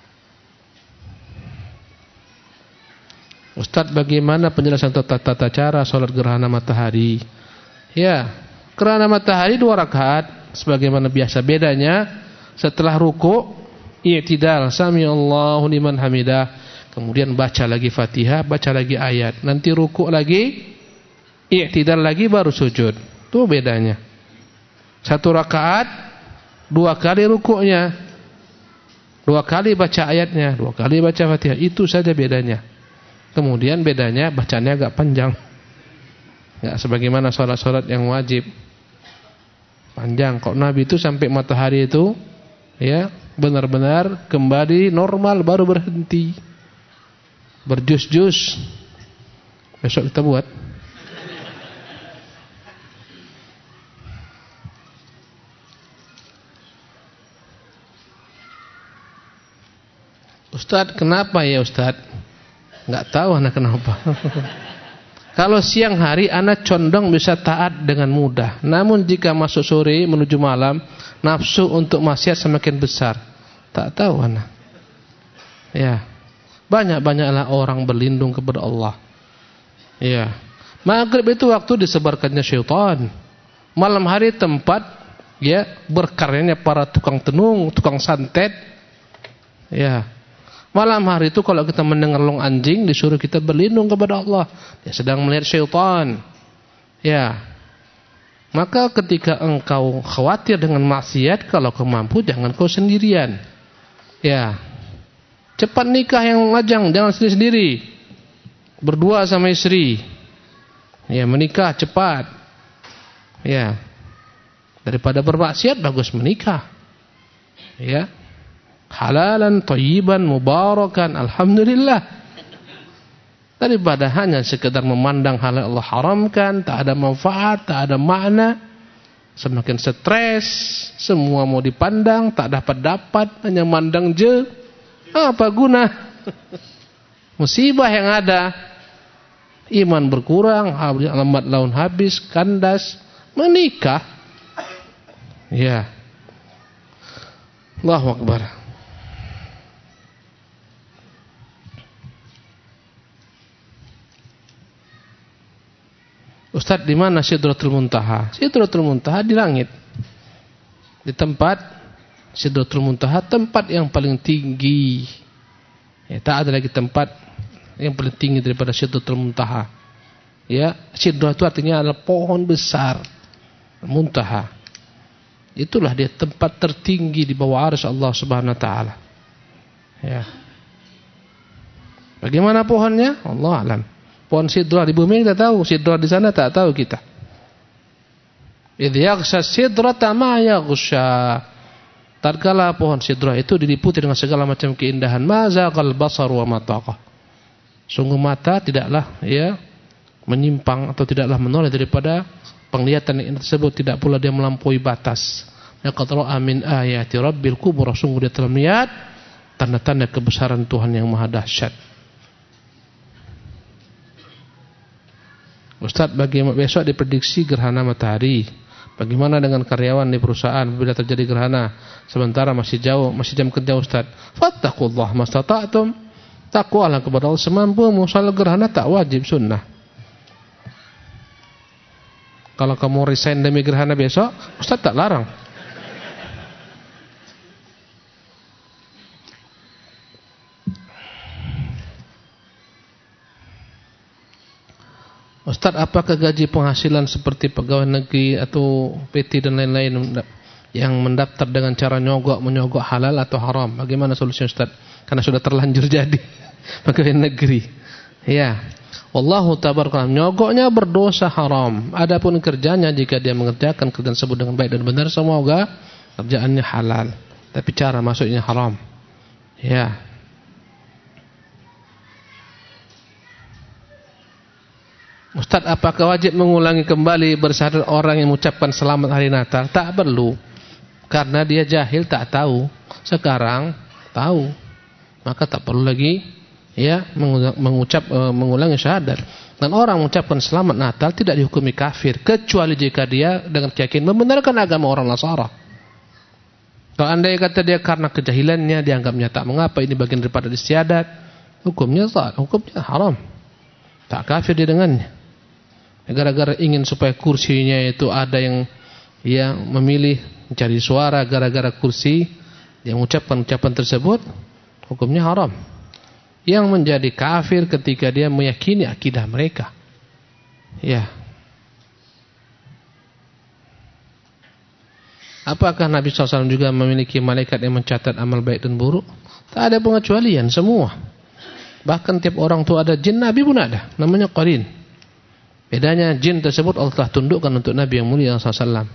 Ustaz, bagaimana penjelasan tata cara salat gerhana matahari? Ya, gerhana matahari 2 rakaat sebagaimana biasa. Bedanya setelah ruku, i'tidal, sami Allahu liman hamidah, kemudian baca lagi Fatihah, baca lagi ayat. Nanti ruku lagi, i'tidal lagi, baru sujud. Itu bedanya. 1 rakaat 2 kali rukuknya, 2 kali baca ayatnya, 2 kali baca Fatihah. Itu saja bedanya. Kemudian bedanya bacanya agak panjang. Enggak sebagaimana salat-salat yang wajib. Panjang. Kok Nabi itu sampai matahari itu ya benar-benar kembali normal baru berhenti. Berjus-jus. Besok kita buat. Ustaz, kenapa ya Ustaz? Enggak tahu anak kenapa. Kalau siang hari anak condong bisa taat dengan mudah. Namun jika masuk sore menuju malam, nafsu untuk maksiat semakin besar. Tak tahu anak. Ya. Banyak-banyaklah orang berlindung kepada Allah. Ya. Maghrib itu waktu disebarkannya syaitan. Malam hari tempat ya berkaryanya para tukang tenung, tukang santet. Ya. Malam hari itu kalau kita mendengar long anjing, disuruh kita berlindung kepada Allah. Dia sedang melihat syaitan. Ya. Maka ketika engkau khawatir dengan maksiat, kalau kau mampu jangan kau sendirian. Ya. Cepat nikah yang lajang, jangan sendiri-sendiri. Berdua sama istri. Ya, menikah cepat. Ya. Daripada bermaksiat bagus menikah. Ya. Halalan, thayyiban, mubarakan, alhamdulillah. Daripada hanya sekedar memandang hal yang Allah haramkan, tak ada manfaat, tak ada makna, semakin stres, semua mau dipandang, tak dapat, hanya mandang je, apa guna? Musibah yang ada, iman berkurang, lambat laun habis, kandas, menikah. Ya. Allahu Akbar. Ustaz, di mana Sidratul Muntaha? Sidratul Muntaha di langit. Di tempat Sidratul Muntaha, tempat yang paling tinggi. Ya, tak ada lagi tempat yang paling tinggi daripada Sidratul Muntaha. Ya, Sidrah itu artinya adalah pohon besar. Muntaha. Itulah dia tempat tertinggi di bawah arsy Allah Subhanahu wa taala. Ya. Bagaimana pohonnya? Allah alam. Pohon sidrah di bumi kita tahu, sidrah di sana tak tahu kita. Idz yaghsha sidrata ma yaghsha. Tatkala pohon sidrah itu diliputi dengan segala macam keindahan, mazaqal basar wa mataqa. Sungguh mata tidaklah ya menyimpang atau tidaklah menoleh daripada penglihatan yang tersebut, tidak pula dia melampaui batas. Laqad ra'a min ayati rabbil kubra, sungguh dia telah melihat tanda-tanda kebesaran Tuhan yang maha dahsyat. Ustaz, bagaimana besok diprediksi gerhana matahari? Bagaimana dengan karyawan di perusahaan bila terjadi gerhana? Sementara masih jauh, masih jam kerja Ustaz. Fattaqullaha mastata'tum. Takwalah kepada Allah semampumu. Soal gerhana tak wajib, sunnah. Kalau kamu resign demi gerhana besok, Ustaz tak larang. Ustaz, apakah gaji penghasilan seperti pegawai negeri atau PT dan lain-lain yang mendaftar dengan cara menyogok halal atau haram? Bagaimana solusinya Ustaz? Karena sudah terlanjur jadi pegawai negeri. Ya. Wallahu tabaraka, nyogoknya berdosa haram. Adapun kerjanya, jika dia mengerjakan kerjaan tersebut dengan baik dan benar, semoga kerjaannya halal. Tapi cara masuknya haram. Ya. Ustaz, apakah wajib mengulangi kembali bersyahadat orang yang mengucapkan selamat hari Natal? Tak perlu. Karena dia jahil, tak tahu. Sekarang tahu. Maka tak perlu lagi ya mengulangi syahadat. Dan orang mengucapkan selamat Natal tidak dihukumi kafir kecuali jika dia dengan keyakinan membenarkan agama orang Nasara. Kalau andai kata dia karena kejahilannya dianggapnya tak mengapa, ini bagian daripada istiadat, hukumnya haram. Tak kafir dia dengannya. Gara-gara ingin supaya kursinya itu ada yang memilih mencari suara gara-gara kursi, dia mengucapkan ucapan tersebut, hukumnya haram. Yang menjadi kafir ketika dia meyakini akidah mereka. Ya. Apakah Nabi SAW juga memiliki malaikat yang mencatat amal baik dan buruk? Tak ada pengecualian, semua. Bahkan tiap orang itu ada jin, Nabi pun ada, namanya qarin. Bedanya jin tersebut Allah telah tundukkan untuk Nabi yang mulia SAW.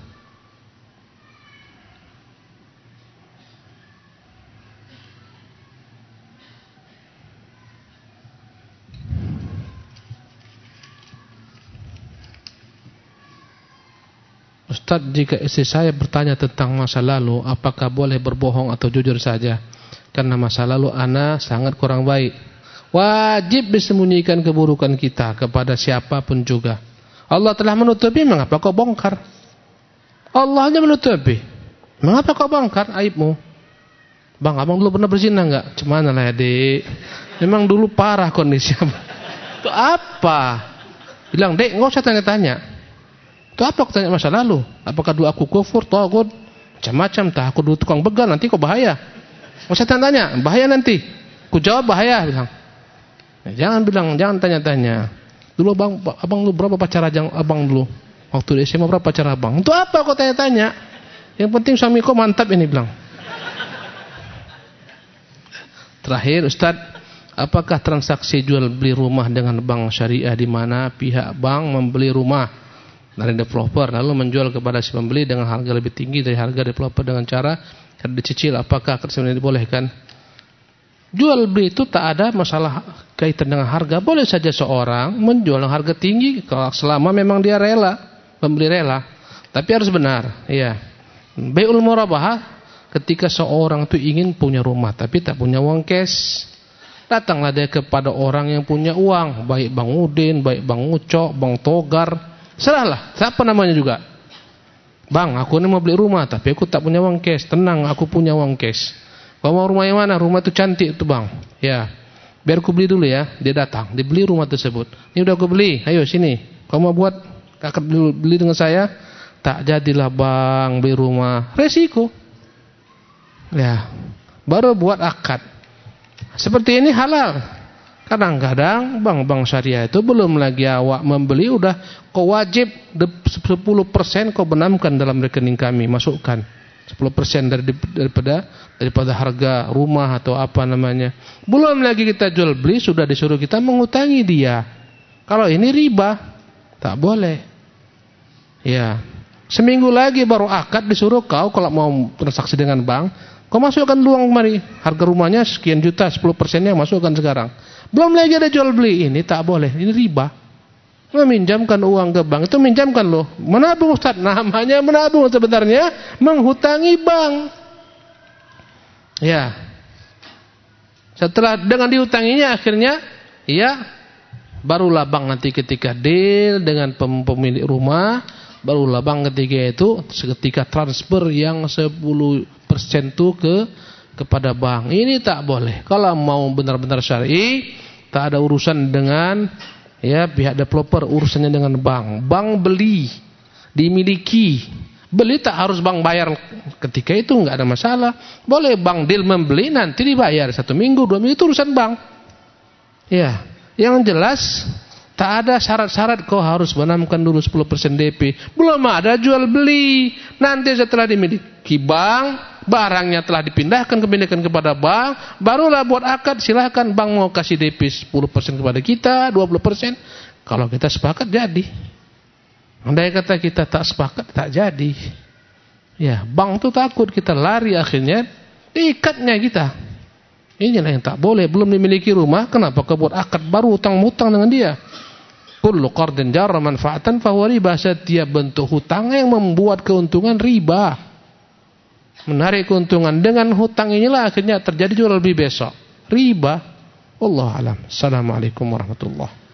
Ustaz, jika istri saya bertanya tentang masa lalu, apakah boleh berbohong atau jujur saja? Karena masa lalu ana sangat kurang baik. Wajib disembunyikan keburukan kita kepada siapapun juga. Allah telah menutupi, mengapa kau bongkar? Allah hanya menutupi, mengapa kau bongkar aibmu? Bang, abang dulu pernah berzina enggak? Cuman lah adik, memang dulu parah kondisi. Itu apa? Bilang, dek, enggak usah tanya-tanya. Itu apa aku tanya masa lalu? Apakah dulu aku kufur, tagut, macam-macam, tak aku dulu tukang begal, nanti kau bahaya. Enggak usah tanya-tanya, bahaya nanti. Ku jawab bahaya, bilang. Jangan bilang, jangan tanya-tanya. Dulu abang dulu berapa pacar abang dulu? Waktu di SMA berapa pacar abang? Itu apa kau tanya-tanya? Yang penting suami kau mantap ini, bilang. Terakhir, Ustaz, apakah transaksi jual beli rumah dengan bank syariah di mana pihak bank membeli rumah dari developer lalu menjual kepada si pembeli dengan harga lebih tinggi dari harga developer dengan cara dicicil? Apakah ini dibolehkan? Jual beli itu tak ada masalah kaitan dengan harga. Boleh saja seorang menjual dengan harga tinggi kalau selama memang dia rela, pembeli rela. Tapi harus benar, ya. Bai'ul murabahah, ketika seorang itu ingin punya rumah tapi tak punya uang cash, datanglah dia kepada orang yang punya uang, baik Bang Udin, baik Bang Ucok, Bang Togar, serahlah, siapa namanya juga. Bang, aku ini mau beli rumah tapi aku tak punya uang cash. Tenang, aku punya uang cash. Kau mau rumah yang mana? Rumah itu cantik itu, Bang. Ya, biar aku beli dulu ya. Dia datang, dia beli rumah tersebut. Ini udah aku beli, ayo sini. Kau mau buat akad beli dengan saya? Tak jadilah, Bang, beli rumah. Resiko. Ya, baru buat akad. Seperti ini halal. Kadang-kadang bank-bank syariah itu belum lagi awak membeli, udah kau wajib 10% kau benamkan dalam rekening kami, masukkan 10% daripada harga rumah atau apa namanya. Belum lagi kita jual beli sudah disuruh kita mengutangi dia. Kalau ini riba, tak boleh. Ya, seminggu lagi baru akad disuruh kau kalau mau transaksi dengan bank, kau masukkan uang kemari. Harga rumahnya sekian juta, 10%-nya masukkan sekarang. Belum lagi ada jual beli, ini tak boleh, ini riba. Meminjamkan uang ke bank itu minjamkan loh. Menabung, Ustaz, namanya menabung, sebenarnya menghutangi bank. Ya. Setelah dengan dihutanginya akhirnya ya barulah bank nanti ketika deal dengan pemilik rumah, barulah bank ketika itu seketika transfer yang 10% itu kepada bank. Ini tak boleh. Kalau mau benar-benar syar'i, tak ada urusan dengan ya pihak developer, urusannya dengan bank. Bank beli, dimiliki. Beli tak harus bank bayar ketika itu, enggak ada masalah. Boleh bank deal membeli nanti dibayar 1 minggu, 2 minggu, itu urusan bank. Ya, yang jelas tak ada syarat-syarat kau harus benamkan dulu 10% DP. Belum ada jual beli. Nanti setelah dimiliki bank, barangnya telah dipindahkan kepada bank, barulah buat akad, silakan bank mau kasih DP 10% kepada kita, 20%. Kalau kita sepakat jadi. Andai kata kita tak sepakat, tak jadi. Ya, bank itu takut kita lari, akhirnya diikatnya kita. Inilah yang tak boleh. Belum dimiliki rumah, kenapa kau buat akad baru utang-utang dengan dia? kullu qardin jarra manfaatan fahuwa riba. Setiap bentuk hutang yang membuat keuntungan riba, menarik keuntungan dengan hutang inilah akhirnya terjadi jual beli besok, riba. Wallahu alam. Assalamualaikum warahmatullahi